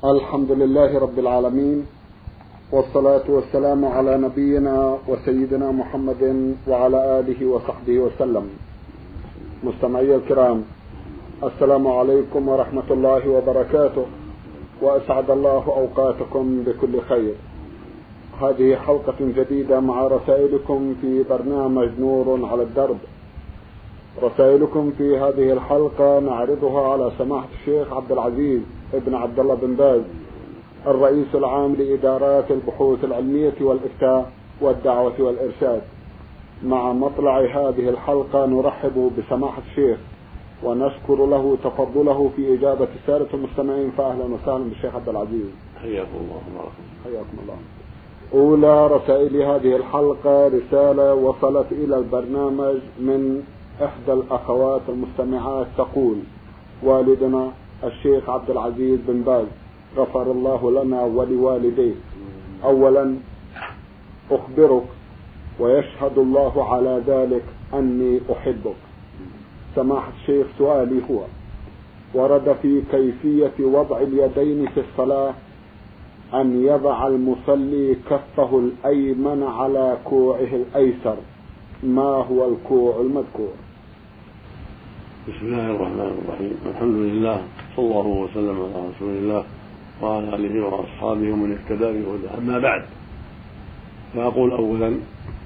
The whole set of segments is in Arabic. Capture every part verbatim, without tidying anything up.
الحمد لله رب العالمين، والصلاة والسلام على نبينا وسيدنا محمد وعلى آله وصحبه وسلم. مستمعي الكرام، السلام عليكم ورحمة الله وبركاته، وأسعد الله أوقاتكم بكل خير. هذه حلقة جديدة مع رسائلكم في برنامج نور على الدرب. رسائلكم في هذه الحلقة نعرضها على سماحة الشيخ عبد العزيز ابن عبد الله بن باز، الرئيس العام لإدارات البحوث العلمية والإفتاء والدعوة والإرشاد. مع مطلع هذه الحلقة نرحب بسماحة الشيخ ونشكر له تفضله في إجابة سادة المستمعين، فأهلا وسهلا بالشيخ عبد العزيز. حياكم الله. حياكم الله. أولى رسائل هذه الحلقة رسالة وصلت إلى البرنامج من إحدى الأخوات المستمعات تقول: والدنا الشيخ عبد العزيز بن باز غفر الله لنا ولوالديه، أولا أخبرك ويشهد الله على ذلك أني أحبك. سماحة الشيخ، سؤالي هو: ورد في كيفية وضع اليدين في الصلاة أن يضع المصلي كفه الأيمن على كوعه الأيسر، ما هو الكوع المذكور؟ بسم الله الرحمن الرحيم، الحمد لله، صلى الله وسلم على رسول الله وعلى آله وأصحابه ومن اهتدى بهداه. أما بعد، فأقول أولا: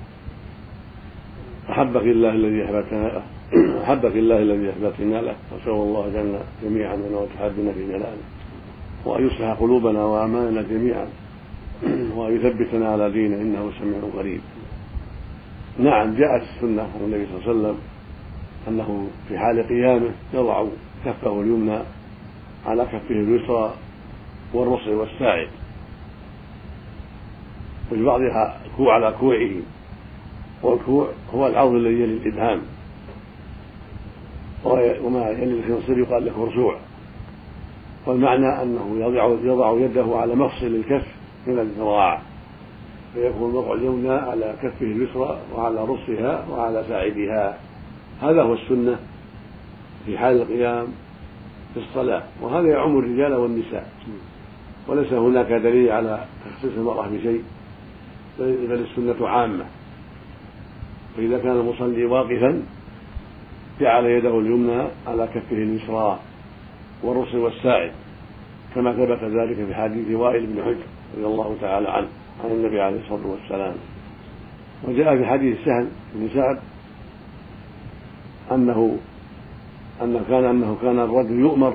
أحبك الله الذي أحببتنا له أحبك الله الذي أحببتنا له وأسأل الله جل جميعا أن وتحبنا في جلاله، وأن يصلح قلوبنا وأعمالنا جميعا، وأن يثبتنا على دينه، إنه سميع قريب. نعم، جاءت السنة عن النبي صلى الله عليه وسلم أنه في حال قيامه يضع كفه اليمنى على كفه اليسرى والرصع والساعد، وفي بعضها الكوع على كوعه، والكوع هو العرض الذي يلي الإبهام، وما يلي الخنصر يقال له رسوع. والمعنى أنه يضع, يضع يده على مفصل الكف من الذراع، فيكون وضع اليمنى على كفه اليسرى وعلى رصها وعلى ساعدها. هذا هو السنة في حال القيام في الصلاة، وهذا يعم الرجال والنساء، وليس هناك دليل على تخصيص المرأة بشيء، بل السنة عامة. فإذا كان المصلي واقفا جعل يده اليمنى على كفه اليسرى والرص والساعد، كما ثبت ذلك في حديث وائل بن حجر رضي الله تعالى عنه عن النبي عليه الصلاة والسلام. وجاء في حديث سهل بن سعد أنه أنه كان أنه كان الرجل يؤمر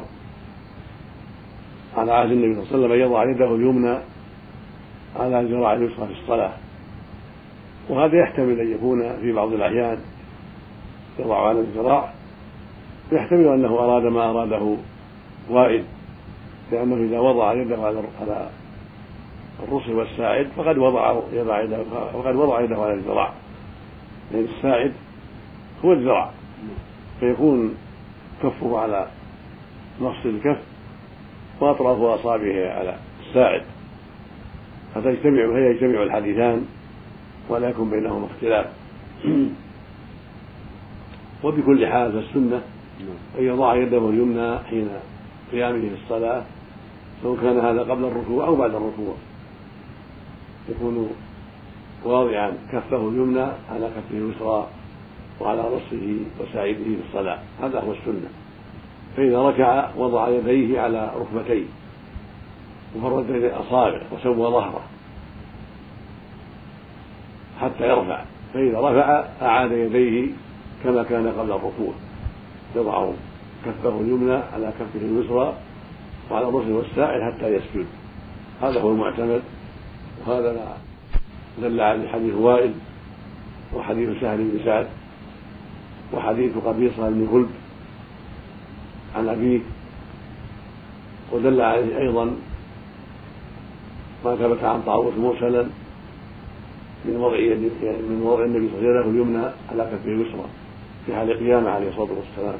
على عهد النبي صلى الله عليه وسلم أن يضع يده اليمنى على الذراع اليسرى في الصلاة، وهذا يحتمل أن يكون في بعض الأحيان يضع على الذراع، يحتمل أنه أراد ما أراده وائل، لأنه إذا وضع يده على الرص والساعد فقد وضع يده فقد وضع يده على الذراع، لأن الساعد هو الذراع، فيكون كفه على مفصل الكف وأطراف أصابعه على الساعد، فتجتمع فيجتمع الحديثان ولا يكون بينهما اختلاف. وبكل حال فالسنة أن يضع يده اليمنى حين قيامه في الصلاة، سواء كان هذا قبل الركوع أو بعد الركوع، يكون واضعا كفه اليمنى على كفه اليسرى وعلى رأسه وساعده في الصلاة، هذا هو السنة. فإذا ركع وضع يديه على ركبتيه وفرد بين الأصابع وسوى ظهره حتى يرفع، فإذا رفع أعاد يديه كما كان قبل الركوع، يضع كفه اليمنى على كفه اليسرى وعلى الرأس والساعد حتى يسجد. هذا هو المعتمد، وهذا دل عليه حديث وائل وحديث سهل بن سعد وحديث قبيصة بن غلب عن أبيه، ودل عليه أيضا ما ثبت عن طاووس مرسلا من وضع من وضع النبي صلى الله عليه وسلم اليمنى على كفه اليسرى في حال قيامه عليه الصلاة والسلام.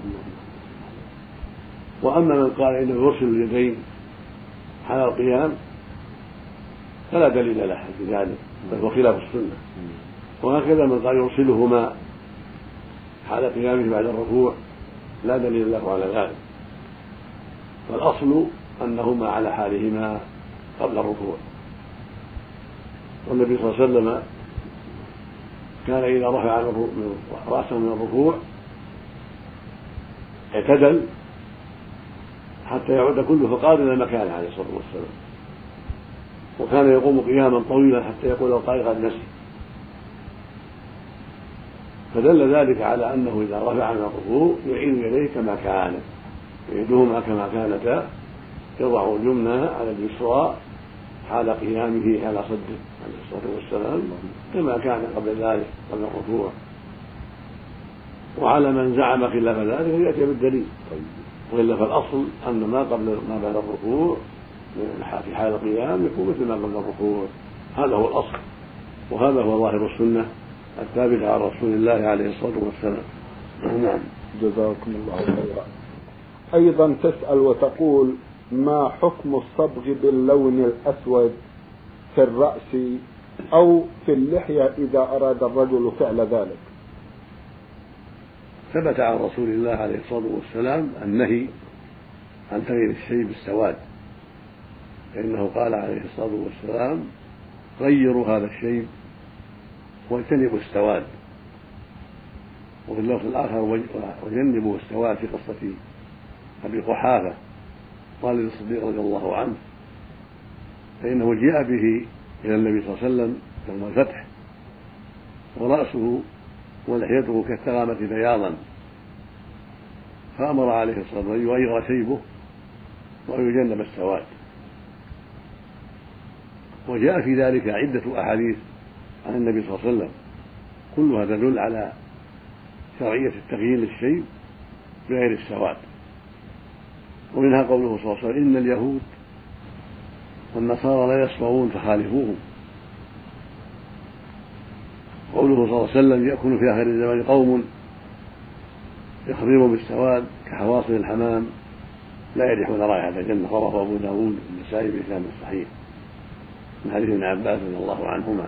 وأما من قال إنه يرسل اليدين حال القيام فلا دليل له في ذلك، بل هو خلاف السنة. وهكذا من قال يرسلهما حال قيامه بعد الركوع لا دليل له على ذلك، فالأصل أنهما على حالهما قبل الركوع. والنبي صلى الله عليه وسلم كان إذا رفع رأسه من الركوع اعتدل حتى يعود كله فقال إلى مكانه عليه الصلاة والسلام، وكان يقوم قياما طويلا حتى يقول القائل قد نسي. فدل ذلك على أنه إذا رفع من الركوع يعيد يديه كما كانت، يعيدهما كما كانتا، يضع اليمنى على اليسرى حال قيامه على صدره عليه الصلاة والسلام كما كان قبل ذلك قبل الركوع. وعلى من زعم خلاف ذلك يأتي بالدليل، وإلا فالأصل أن ما قبل ما بعد الركوع في حال القيام يكون مثل ما قبل الركوع، هذا هو الأصل، وهذا هو ظاهر السنة الثابتة عن رسول الله عليه الصلاة والسلام. نعم. جزاكم الله خيرا. أيضا تسأل وتقول: ما حكم الصبغ باللون الأسود في الرأس أو في اللحية إذا أراد الرجل فعل ذلك؟ ثبت عن رسول الله عليه الصلاة والسلام النهي عن تغيير الشيء بالسواد، فإنه قال عليه الصلاة والسلام: غيروا هذا الشيء واجتنبوا السواد. وفي اللفظ الآخر: وجنبوا السواد، في قصة أبي قحافة والد الصديق رضي الله عنه، فإنه جاء به إلى النبي صلى الله عليه وسلم يوم الفتح ورأسه ولحيته كالثغامة بياضا، فأمر عليه الصلاة والسلام أن يغير شيبه وأن يجنب السواد. وجاء في ذلك عدة أحاديث عن النبي صلى الله عليه وسلم كلها تدل على شرعية التغيير للشيء بغير السواد، ومنها قوله صلى الله عليه وسلم: إن اليهود والنصارى لا يصبغون فخالفوهم. قوله صلى الله عليه وسلم: يأكل في آخر الزمان قوم يخضرون بالسواد كحواصل الحمام لا يريحون رائحة الجنة، رواه أبو داود والنسائي بإسناد صحيح من حديث ابن عباس رضي الله عنهما.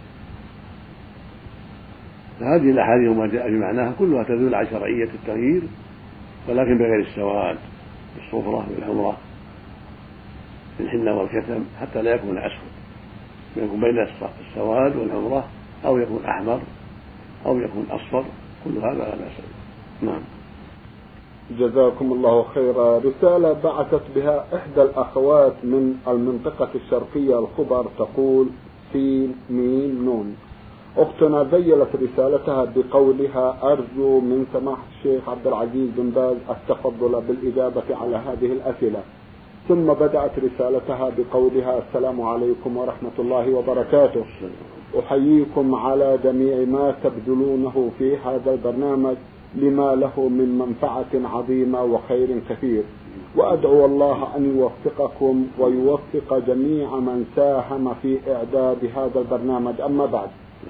فهذه الأحاديث وما جاء بمعناها كلها تدل على شرعية التغيير، ولكن بغير السواد، بالصفرة والحمرة، بالحنة والكتم، حتى لا يكون أسود، يكون بين السواد والحمرة، أو يكون أحمر، أو يكون أصفر، كل هذا لا بأس به. نعم. جزاكم الله خيرا. رسالة بعثت بها إحدى الأخوات من المنطقة الشرقية الخبر، تقول: سين ميم نون. أختنا ذيلت رسالتها بقولها: أرجو من سماحة الشيخ عبد العزيز بن باز التفضل بالإجابة على هذه الأسئلة. ثم بدأت رسالتها بقولها: السلام عليكم ورحمة الله وبركاته، أحييكم على جميع ما تبذلونه في هذا البرنامج لما له من منفعة عظيمة وخير كثير، وأدعو الله أن يوفقكم ويوفق جميع من ساهم في إعداد هذا البرنامج. أما بعد،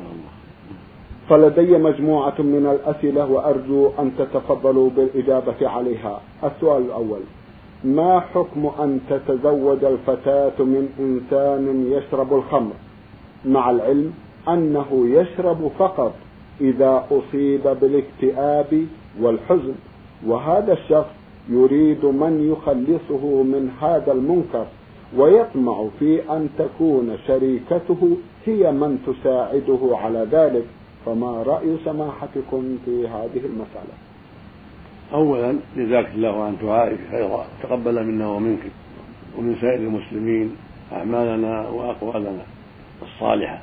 فلدي مجموعة من الأسئلة وأرجو أن تتفضلوا بالإجابة عليها. السؤال الأول: ما حكم أن تتزوج الفتاة من إنسان يشرب الخمر، مع العلم أنه يشرب فقط إذا أصيب بالاكتئاب والحزن، وهذا الشخص يريد من يخلصه من هذا المنكر ويطمع في أن تكون شريكته هي من تساعده على ذلك، فما رأي سماحتكم في هذه المسألة؟ أولا جزاك الله عن دعائك خيرا، تقبل منا ومنك ومن سائر المسلمين أعمالنا وأقوالنا الصالحة.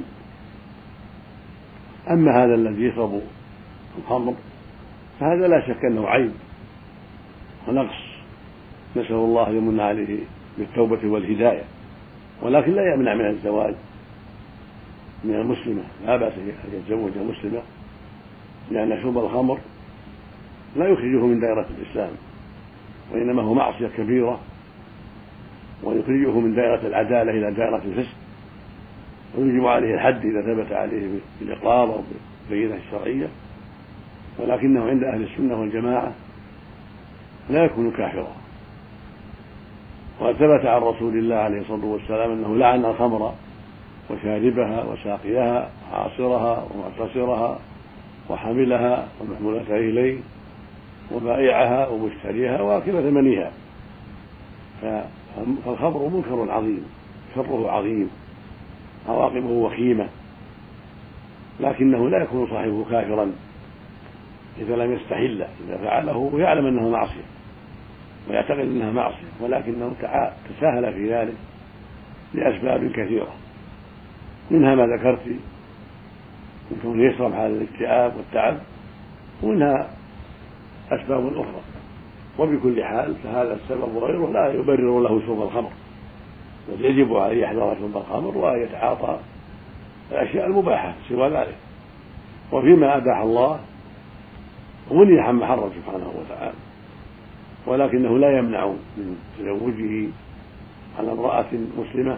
أما هذا الذي يشرب الخمر فهذا لا شك أنه عيب ونقص، نسأل الله يمن عليه بالتوبة والهداية، ولكن لا يمنع من الزواج من المسلمة، لا بأس أن يتزوج مسلمة، لأن شرب الخمر لا يخرجه من دائرة الإسلام، وإنما هو معصية كبيرة، ويخرجه من دائرة العدالة إلى دائرة الفسق، ويجب عليه الحد إذا ثبت عليه بالإقرار أو بالبينة الشرعية، ولكنه عند أهل السنة والجماعة لا يكون كافرا. وقد ثبت عن رسول الله عليه الصلاة والسلام أنه لعن الخمر وشاربها وساقيها وعاصرها ومعتصرها وحملها ومحمولتها إليه وبائعها ومشتريها وآكل ثمنها. فالخمر منكر عظيم، شره عظيم، عواقبه وخيمة، لكنه لا يكون صاحبه كافرا إذا لم يستحل، إذا فعله ويعلم أنه معصية ويعتقد أنها معصية، ولكنه تساهل في ذلك لأسباب كثيرة، منها ما ذكرت من كونه يشرب حال الاكتئاب والتعب، ومنها أسباب أخرى. وبكل حال فهذا السبب وغيره لا يبرر له شرب الخمر، بل يجب عليه يحذر شرب الخمر ويتعاطى الأشياء المباحة سوى ذلك، وفيما أباح الله ومنهي عما حرم سبحانه وتعالى، ولكنه لا يمنع من تزوجه على امرأة مسلمة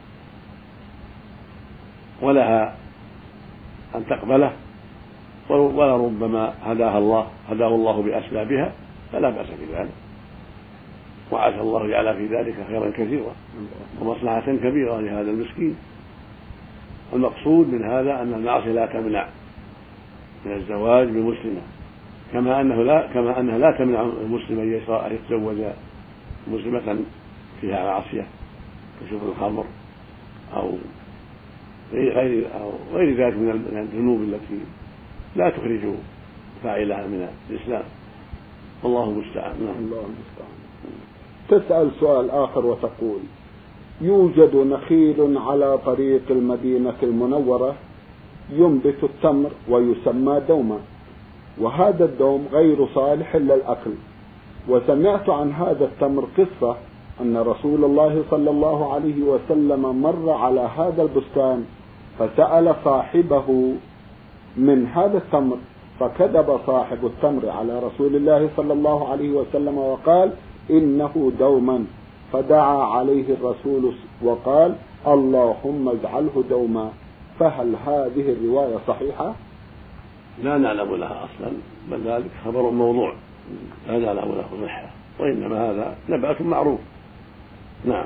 ولها أن تقبله، ولا ربما هداها الله هداه الله بأسبابها، فلا بأس في ذلك، وعسى الله جعل في ذلك خيرا كثيرا ومصلحة كبيرة لهذا المسكين. المقصود من هذا أن المعصية لا تمنع من الزواج بمسلمة، كما أنه لا كما أنها لا تمنع المسلم أن يتزوج مسلمة فيها معصية كشرب الخمر أو غير أو غير ذلك من الذنوب التي لا تخرج فاعلها من الإسلام، والله المستعان. الله المستعان. تسأل سؤال آخر وتقول: يوجد نخيل على طريق المدينة المنورة ينبت التمر ويسمى دوما، وهذا الدوم غير صالح للأكل، وسمعت عن هذا التمر قصة أن رسول الله صلى الله عليه وسلم مر على هذا البستان فسأل صاحبه من هذا التمر، فكذب صاحب التمر على رسول الله صلى الله عليه وسلم وقال إنه دوما، فدعا عليه الرسول وقال اللهم اجعله دوما. فهل هذه الرواية صحيحة؟ لا نعلم لها أصلا، بل ذلك خبر موضوع لا نعلم له صحة، وإنما هذا نبأة معروف. نعم.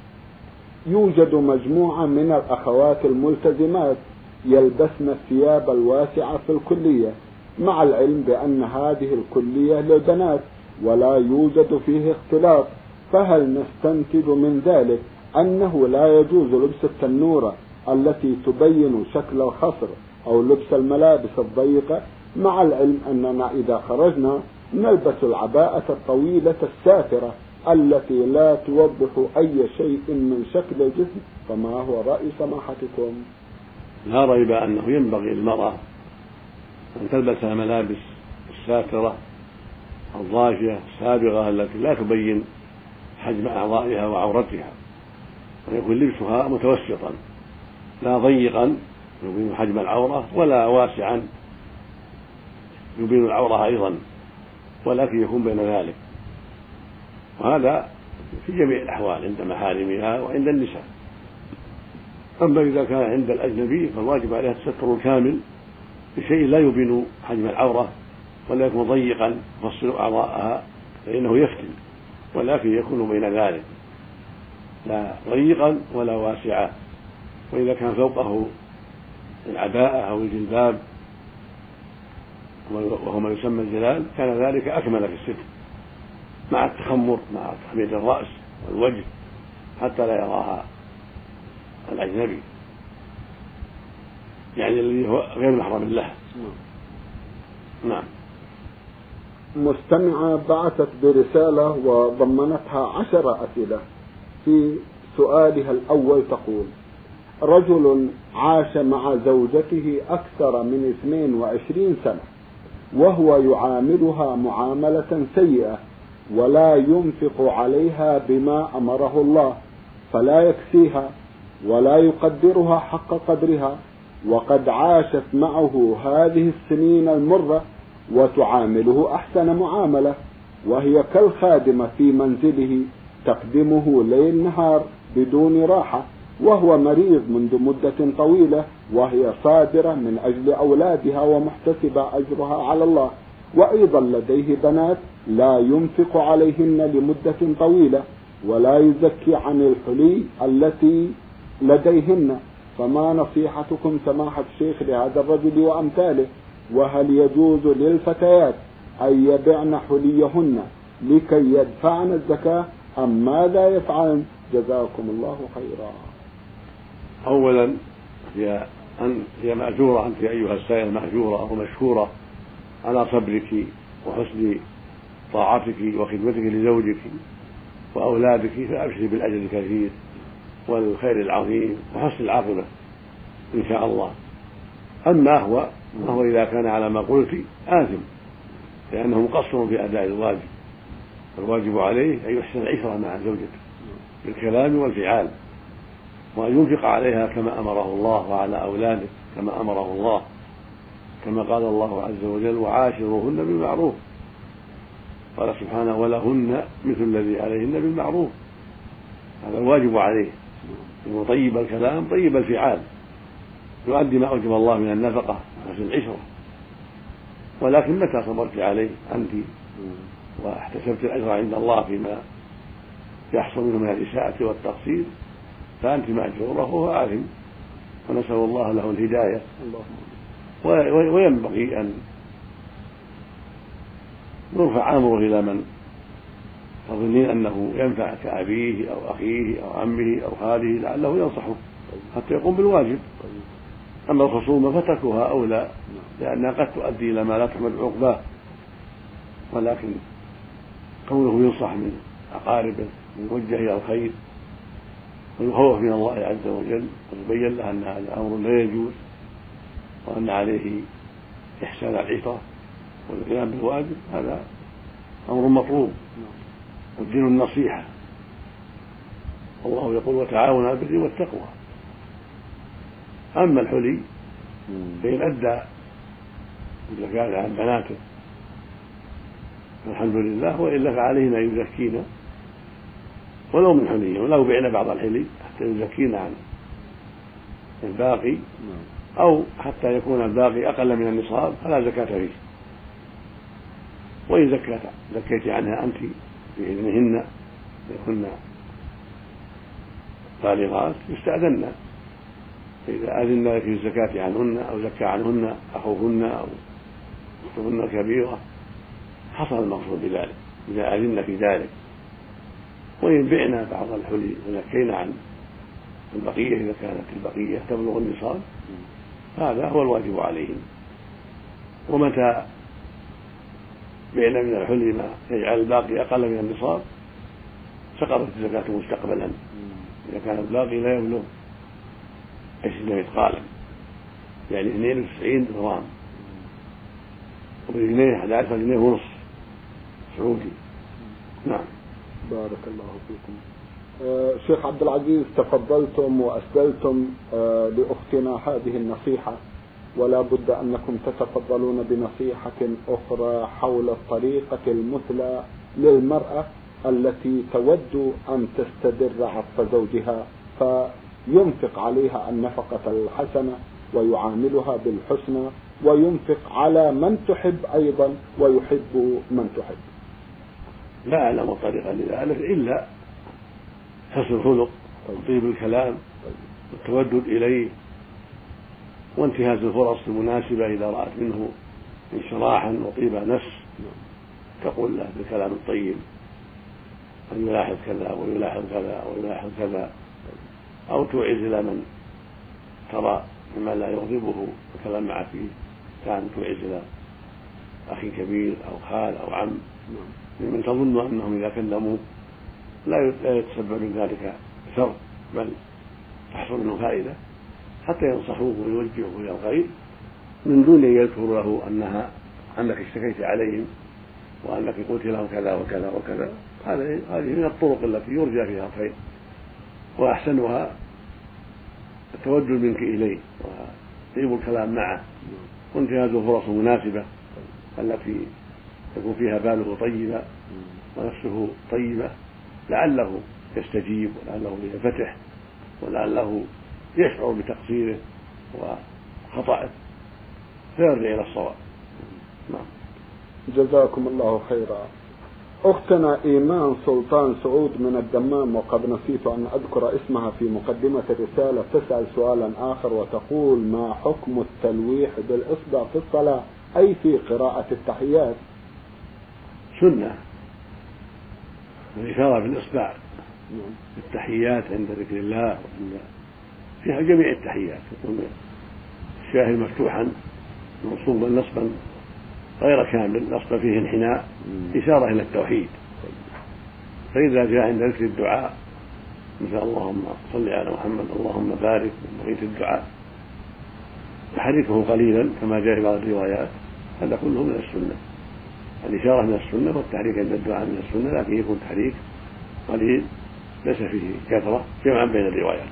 يوجد مجموعة من الأخوات الملتزمات يلبسن الثياب الواسعة في الكلية، مع العلم بأن هذه الكلية للبنات ولا يوجد فيه اختلاط، فهل نستنتج من ذلك أنه لا يجوز لبس التنورة التي تبين شكل الخصر أو لبس الملابس الضيقة، مع العلم أننا إذا خرجنا نلبس العباءة الطويلة السافرة التي لا توضح أي شيء من شكل الجسم؟ فما هو رأي سماحتكم؟ لا ريب أنه ينبغي للمرأة أن تلبس الملابس الساترة الضافية السابغة التي لا تبين حجم أعضائها وعورتها، ويكون لبسها متوسطا، لا ضيقا يبين حجم العورة ولا واسعا يبين العورة أيضا، ولكن يكون بين ذلك، وهذا في جميع الأحوال عند محارمها وعند النساء. أما إذا كان عند الأجنبي فالواجب عليها الستر الكامل بشيء لا يبين حجم العورة ولا يكون ضيقا يفصل أعضاءها فإنه يفتن، ولكن يكون بين ذلك لا ضيقا ولا واسعا. وإذا كان فوقه العباءة أو الجلباب وهو ما يسمى الجلال كان ذلك أكمل في الستر، مع التخمر مع تخمير الرأس والوجه حتى لا يراها الأجنبي، يعني الذي هو غير محرم له. نعم. مستمعة بعثت برسالة وضمنتها عشر أسئلة. في سؤالها الأول تقول: رجل عاش مع زوجته أكثر من اثنين وعشرين سنة وهو يعاملها معاملة سيئة ولا ينفق عليها بما أمره الله، فلا يكفيها ولا يقدرها حق قدرها، وقد عاشت معه هذه السنين المرة وتعامله أحسن معاملة، وهي كالخادمة في منزله تخدمه ليل نهار بدون راحة، وهو مريض منذ مدة طويلة، وهي صابرة من أجل أولادها ومحتسبة أجرها على الله، وأيضا لديه بنات لا ينفق عليهن لمدة طويلة ولا يزكي عن الحلي التي لديهن، فما نصيحتكم سماحة الشيخ لهذا الرجل وأمثاله؟ وهل يجوز للفتيات أن يبيعن حليهن لكي يدفعن الزكاة أم ماذا يفعل؟ جزاكم الله خيرا. أولا هي أن هي مأجورة، أنت أيها السائل مأجورة ومشكورة على صبرك وحسن طاعتك وخدمتك لزوجك وأولادك، فأبشري بالأجر الكثير والخير العظيم وحسن العاقبة إن شاء الله. أما هو فهو إذا كان على ما قلت آثم، لأنه مقصر في أداء الواجب، الواجب عليه أن يحسن العشرة مع زوجته بالكلام والفعال، وأن ينفق عليها كما أمره الله وعلى أولاده كما أمره الله، كما قال الله عز وجل: وعاشروهن بالمعروف. قال سبحانه: ولهن مثل الذي عليهن بالمعروف. هذا الواجب عليه، إنه طيب الكلام طيب الفعال، يؤدي ما أوجب الله من النفقة وحسن العشرة. ولكن متى صبرت عليه أنت واحتسبت الأجر عند الله فيما يحصل منه من الإساءة والتقصير فأنت مأجورة وهو آثم، ونسأل الله له الهداية. وينبغي أن يرفع أمره إلى من تظنين أنه ينفع كأبيه أو أخيه أو عمه أو خاله، لعله ينصحه حتى يقوم بالواجب. أما الخصومة فتركها أولى، لأنها قد تؤدي إلى ما لا تحمد عقباه، ولكن كونه ينصح من أقاربه ويوجه إلى الخير ويخوف من الله عز وجل ويبين له أن هذا أمر لا يجوز، وأن عليه إحسان العشرة والقيام بالواجب، هذا أمر مطلوب. والدين النصيحة، والله يقول: وتعاونوا على البر والتقوى. أما الحلي فإن أدى الزكاة عن بناته الحمد لله، وإلا فعليهن أن يزكينا ولو من حلي، ولو بعنا بعض الحلي حتى يزكينا عن الباقي، أو حتى يكون الباقي أقل من النصاب فلا زكاة فيه. وإن زكيت زكيت عنها أنت بإذنهن يكن بالغات يستأذن، فإذا أذن لك في الزكاة عنهن أو زكى عنهن أخوهن أو أختهن الكبيرة حصل المقصود بذلك إذا أذن في ذلك. وإن بعنا بعض الحلي وزكينا عن البقية إذا كانت البقية تبلغ النصاب هذا هو الواجب عليهم. ومتى بعنا من الحلي ما يجعل الباقي أقل من النصاب سقطت الزكاة مستقبلا، إذا كان الباقي لا يبلغ عشرين مثقالا، يعني اثنين وتسعين غرام، وبجنيه أحد عشر جنيه ونصف سعودي. نعم. بارك الله فيكم. آه شيخ عبد العزيز، تفضلتم وأسدلتم آه لأختنا هذه النصيحة، ولا بد أنكم تتفضلون بنصيحة أخرى حول الطريقة المثلى للمرأة التي تود أن تستدر عطف زوجها فينفق عليها النفقة الحسنة ويعاملها بالحسنى، وينفق على من تحب أيضا ويحب من تحب. لا أعلم طريقة لذلك إلا حسن الخلق وطيب الكلام والتودد إليه وانتهاز الفرص المناسبة إذا رأت منه انشراحا وطيب نفس تقول له بالكلام الطيب أن يلاحظ كذا ويلاحظ كذا ويلاحظ كذا، أو توعز إلى من ترى مما لا يغضبه الكلام معه فيه، كان توعز إلى أخي كبير أو خال أو عم ممن تظن أنهم إذا كلموه لا يتسبب من ذلك شر بل تحصل منه فائدة، حتى ينصحوه ويوجهوه إلى الخير من دون أن يذكروا له أنها أنك اشتكيت عليهم وأنك قلت لهم كذا وكذا وكذا. هذه من الطرق التي يرجى فيها الخير، وأحسنها التودد منك إليه وطيب الكلام معه وانتهاز الفرص المناسبة التي يكون فيها باله طيبة ونفسه طيبة، لعله يستجيب ولعله ينفتح ولعله يشعر بتقصيره وخطأه فيرجع إلى الصواب. نعم. جزاكم الله خيرا. أختنا إيمان سلطان سعود من الدمام، وقد نسيت أن أذكر اسمها في مقدمة الرسالة، تسأل سؤالا آخر وتقول: ما حكم التلويح بالإصبع في الصلاة أي في قراءة التحيات؟ سنة، والإشارة بالإصبع في التحيات عند ذكر الله وعند فيها جميع التحيات يكون الشاهد مفتوحا منصوبا نصبا غير كامل نصب فيه انحناء إشارة إلى التوحيد. فإذا جاء عند ذكر الدعاء مثل اللهم صل على محمد اللهم بارك من بقية الدعاء تحريكه قليلا كما جاء في بعض الروايات هذا كله من السنة. الإشارة من السنة والتحريك عند الدعاء من السنة، لكن يكون تحريك قليل ليس فيه كثرة جمعا بين الروايات.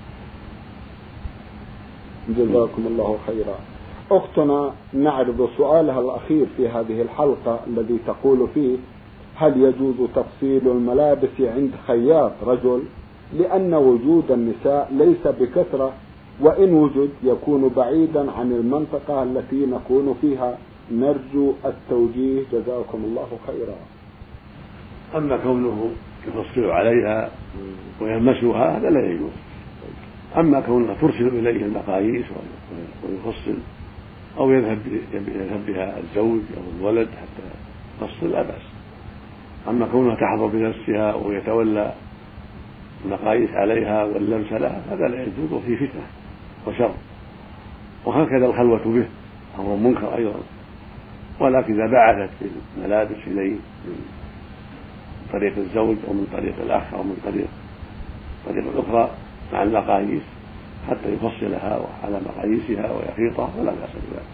جزاكم الله خيرا. أختنا نعرض سؤالها الأخير في هذه الحلقة الذي تقول فيه: هل يجوز تفصيل الملابس عند خياط رجل؟ لأن وجود النساء ليس بكثرة، وإن وجد يكون بعيدا عن المنطقة التي نكون فيها، نرجو التوجيه جزاكم الله خيرا. أما كونه يفصل عليها ويمسها هذا لا يجوز. أما كونه ترسل إليه المقاييس ويفصل أو يذهب يذهب بها الزوج أو الولد حتى تفصل لا بأس. أما كونها تحضر بنفسها ويتولى المقاييس عليها واللمس لها هذا لا يجوز، فيه فتنة وشر، وهكذا الخلوة به أمر منكر أيضا. ولكن إذا بعثت الملابس إليه من طريق الزوج أو من طريق الأخ أو من طريق طريق أخرى مع المقاييس حتى يفصلها على مقاييسها ويخيطها فلا بأس بذلك.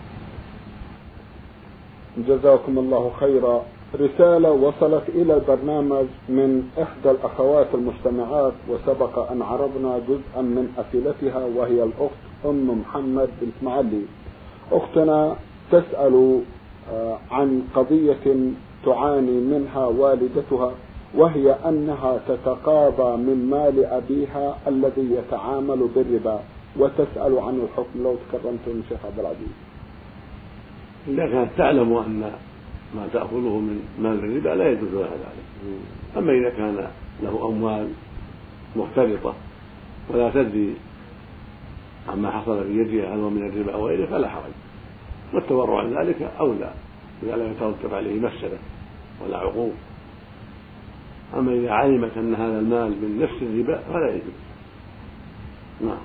جزاكم الله خيرا. رسالة وصلت إلى البرنامج من إحدى الأخوات المستمعات، وسبق أن عرضنا جزءا من أسئلتها، وهي الأخت أم محمد بنت معلي. أختنا تسأل عن قضية تعاني منها والدتها، وهي أنها تتقاضى من مال أبيها الذي يتعامل بالربا، وتسأل عن الحكم لو تكرمتم شيخ عبد العزيز. إذا كانت تعلم أن ما تأخذه من مال الربا لا يجوز لها ذلك. أما إذا كان له أموال مختلطة ولا تدري عما حصل في يدها هل هو من الربا أو غيره فلا حرج، والتورع عن ذلك أولى إذا لم يترتب عليه مفسدة ولا عقوق. أما إذا علمت أن هذا المال من نفس الربا فلا يجوز. نعم.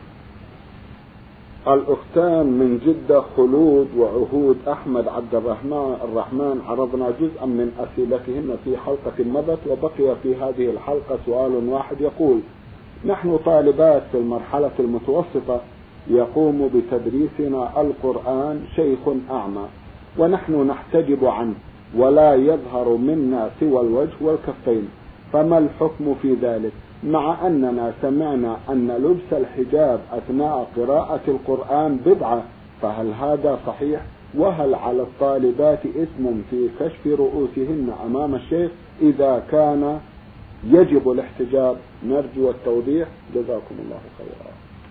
الأختان من جدة خلود وعهود أحمد عبد الرحمن الرحمن عرضنا جزءا من أسئلتهن في حلقة مضت، وبقي في هذه الحلقة سؤال واحد يقول: نحن طالبات في المرحلة المتوسطة يقوم بتدريسنا القرآن شيخ أعمى، ونحن نحتجب عنه ولا يظهر منا سوى الوجه والكفين، فما الحكم في ذلك؟ مع أننا سمعنا أن لبس الحجاب أثناء قراءة القرآن بدعة، فهل هذا صحيح؟ وهل على الطالبات إثم في كشف رؤوسهن أمام الشيخ إذا كان يجب الاحتجاب؟ نرجو التوضيح جزاكم الله خيرا.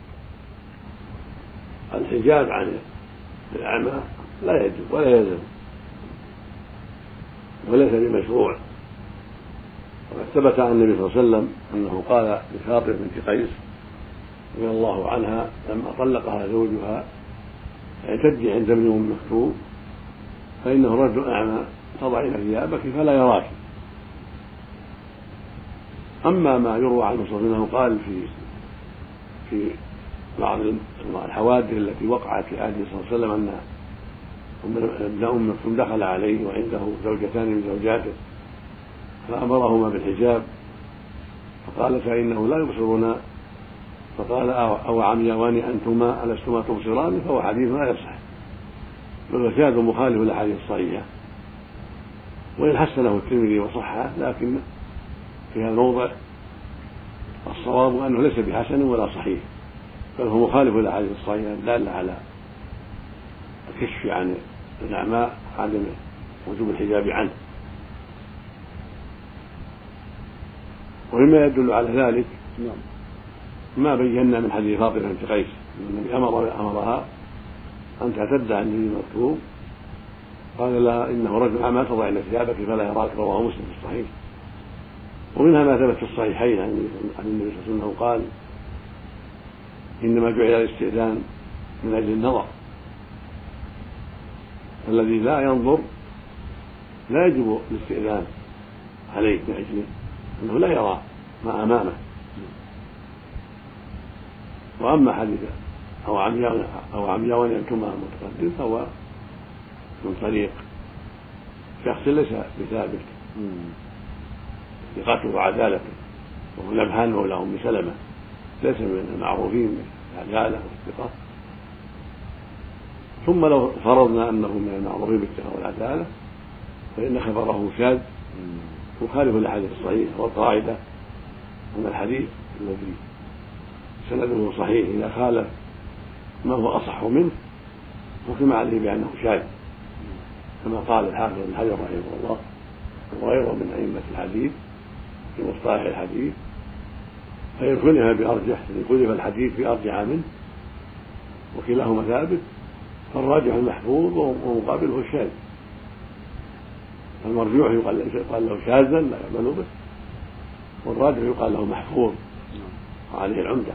الحجاب عن الأعمى لا يجب ولا يلزم وليس بمشروع. وقد ثبت عن النبي صلى الله عليه وسلم أنه قال لفاطمة بنت قيس رضي الله عنها لما طلقها زوجها: اعتدي عند ابن أم مكتوم فإنه رجل أعمى تضعين ثيابك فلا يراك. أما ما يروى عنه صلى الله عليه وسلم قال في في بعض الحوادث التي وقعت في عهده صلى الله عليه وسلم أن ابن أم مكتوم دخل عليه وعنده زوجتان من زوجاته فأمرهما بالحجاب، فقال: فإنه لا يبصرنا. فقال: أو عميان أنتما ألستما تبصران؟ فهو حديث لا يصح، بل وشاذ مخالف للأحاديث الصحيحة، وإن حسنه الترمذي وصححه، لكن في هذا الموضع الصواب أنه ليس بحسن ولا صحيح، بل هو مخالف للأحاديث الصحيحة الدالة على الكشف عن الأعمى عدم وجوب الحجاب عنه. ومما يدل على ذلك ما بينا من حديث فاطمة بنت قيس النبي أمرها أن تعتد عن النبي المكتوب، قال لها: إنه رجل أعمى تضعين ثيابك فلا يراك، رواه مسلم في الصحيح. ومنها ما ثبت في الصحيحين عن النبي صلى الله عليه وسلم قال: إنما جعل الاستئذان من أجل النظر، الذي لا ينظر لا يجب الاستئذان عليه من أجل أنه لا يرى ما أمامه. وأما حديث أو عمياء أو عمياء ينتما متقدم فهو من طريق شخص ليس بثابت ثقته وعدالته، وهو نبهان مولى أم سلمة ليس من المعروفين بالعدالة والثقة. ثم لو فرضنا أنه من المعروفين بالثقة والعدالة فإن خبره شاذ يخالف الأحاديث الصحيحة، والقاعدة أن الحديث الذي سنده صحيح إذا خالف ما هو أصح منه حكم عليه بأنه شاذ، كما قال الحافظ بن حجر رحمه الله وغيره من أئمة الحديث في مصطلح الحديث. فإن خلف بأرجح إن خلف الحديث بأرجح منه وكلاهما ثابت فالراجح المحفوظ ومقابله الشاذ. فالمرجوح يقال له شاذا لا يقبل به، والراجح يقال له محفوظ وعليه العمدة.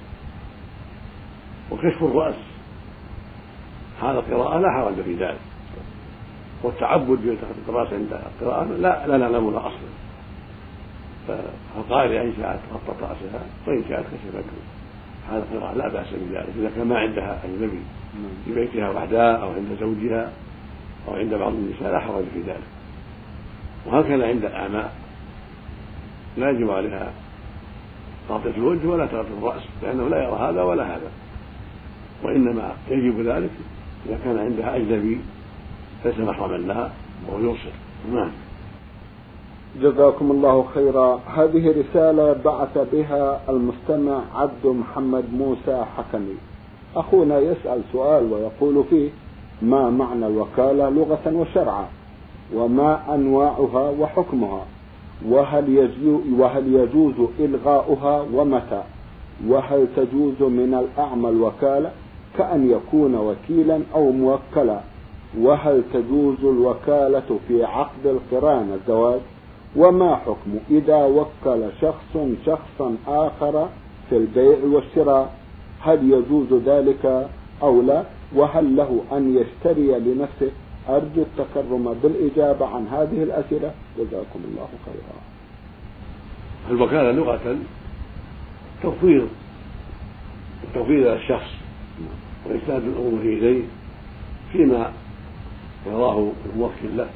وكشف الرأس حال القراءة لا حرج في ذلك، والتعبد بتخطيط الرأس عند القراءة لا لا نعلم له أصلا، فالقارئ إن شاءت خطت رأسها وإن شاءت كشفته حال القراءة لا بأس بذلك إذا كان ما عندها أجنبي في بيتها وحدها أو عند زوجها أو عند بعض النساء لا حرج في ذلك. وهكذا عند الأعماء لا يجب عليها تغطية الوجه ولا تغطية الرأس لأنه لا يرى هذا ولا هذا، وإنما يجب ذلك إذا كان عندها أجنبي ليس محرما لها وهو يبصر. نعم. جزاكم الله خيرا. هذه رسالة بعث بها المستمع عبد محمد موسى حكمي. أخونا يسأل سؤال ويقول فيه: ما معنى الوكالة لغة وشرعا؟ وما أنواعها وحكمها؟ وهل يجوز, وهل يجوز إلغاؤها ومتى؟ وهل تجوز من الأعمى الوكالة كأن يكون وكيلا أو موكلا؟ وهل تجوز الوكالة في عقد القران الزواج؟ وما حكم إذا وكل شخص شخصا آخر في البيع والشراء؟ هل يجوز ذلك أو لا؟ وهل له أن يشتري لنفسه؟ أرجو التكرم بالإجابة عن هذه الأسئلة جزاكم الله خيرا. الوكالة لغة تفويض التفويض إلى الشخص وإسناد الأمور إليه فيما يراه الموكل له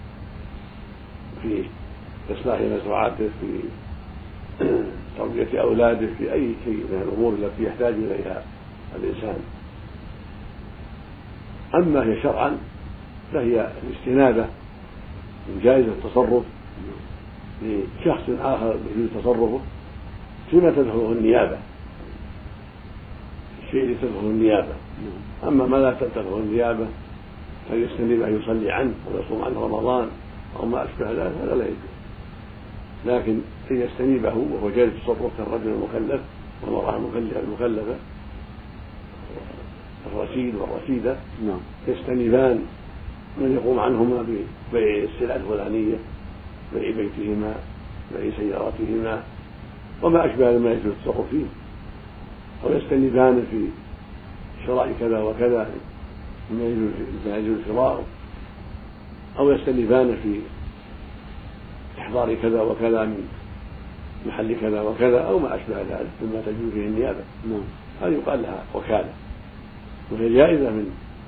في إصلاح مزرعته، في تربية أولاده، في أي شيء من الأمور التي يحتاج إليها الإنسان. أما هي شرعا فهي الاستنابة من جائزة التصرف لشخص آخر يجوز تصرفه فيما تدخله النيابة، الشيء اللي تدخله النيابة. أما ما لا تدخله النيابة فيستنيبه يصلي عنه ويصوم عنه رمضان أو ما أشبه ذلك هذا لا يجوز، لكن إن يستنيبه وهو جائز التصرف كالرجل المكلف والمرأة المكلفة الرشيد والرشيدة يستنيبان من يقوم عنهما ببيع السلع الفلانية، بيع بيتهما، بيع سياراتهما وما أشبه ما يجوز التصرف فيه، أو يستنيبان في شراء كذا وكذا ما يجوز شراءه، أو يستنيبان في إحضار كذا وكذا من محل كذا وكذا أو ما أشبه ذلك مما تجوز فيه النيابة. هذه يقال لها وكالة، وهي جائزة من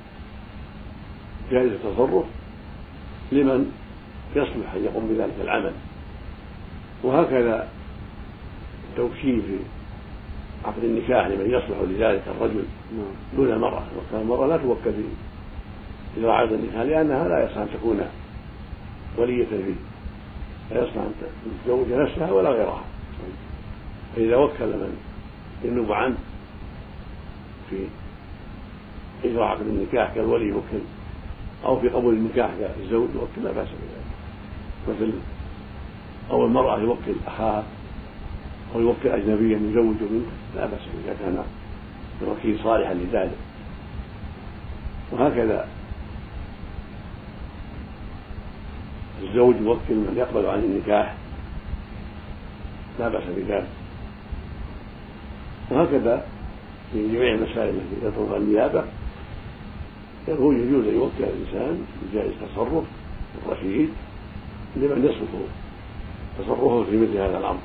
جائزة التصرف لمن يصلح أن يقوم بذلك العمل. وهكذا التوكيل في عقد النكاح لمن يصلح لذلك الرجل دون المرأة، وكان المرأة لا توكل في إجراء عقد النكاح لأنها لا يصلح أن تكون ولية فيه، لا يصلح أن تزوج نفسها ولا غيرها. فإذا وكل من ينوب عنه في إجراء عقد النكاح كالولي يوكل، أو في قبول النكاح كالزوج يوكل لا بأس بذلك. مثل أو المرأة يوكل أخاها أو يوكل أجنبيا يزوج منه لا بأس إذا كان الوكيل صالحا لذلك. وهكذا الزوج يوكل من يقبل عن النكاح لا بأس بذلك. وهكذا في جميع المسائل التي تطرق النيابة يقول يجوز أن يوكل الإنسان بجائز تصرف الرشيد لمن يصلح تصرفه في مثل هذا الأمر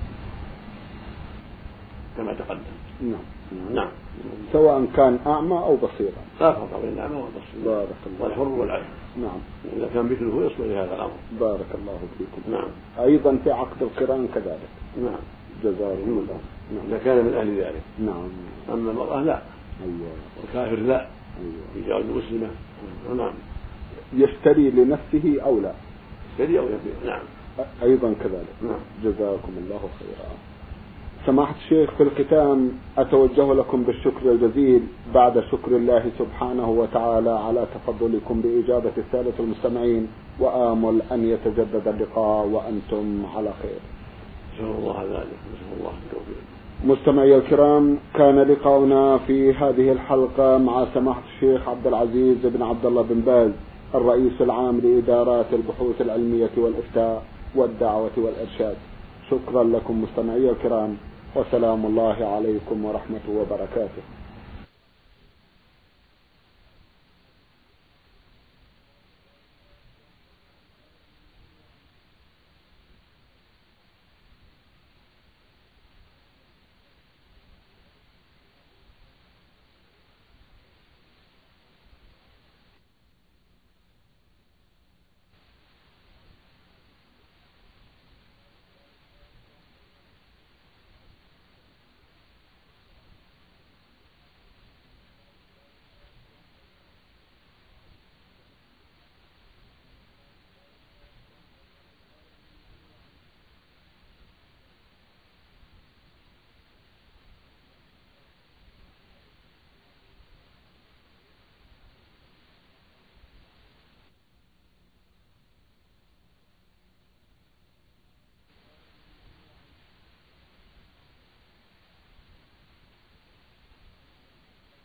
كما تقدم. نعم نعم سواء كان أعمى أو بصيرا. لا فرق بين الأعمى والبصير. بارك الله. والحر والعبد. نعم. إذا كان مثله يصلح لهذا الأمر. بارك الله فيكم. نعم. أيضا في عقد القران كذلك. نعم. جزاكم الله. نعم. إذا كان من أهل ذلك. نعم. أما المرأة لا. أيوة. والكافر لا. أيوة. يجعل المسلمة. نعم. يشتري لنفسه أو لا. يشتري أو يبيع. نعم. أيضا كذلك. نعم. جزاكم الله خيرا. سماحة الشيخ، في الختام أتوجه لكم بالشكر الجزيل بعد شكر الله سبحانه وتعالى على تفضلكم بإجابة السادة المستمعين، وآمل أن يتجدد اللقاء وأنتم على خير. نسأل الله ذلك. نسأل الله التوفيق. مستمعي الكرام، كان لقاؤنا في هذه الحلقة مع سماحة الشيخ عبد العزيز بن عبد الله بن باز، الرئيس العام لإدارات البحوث العلمية والإفتاء والدعوة والإرشاد. شكرا لكم مستمعي الكرام، وسلام الله عليكم ورحمته وبركاته.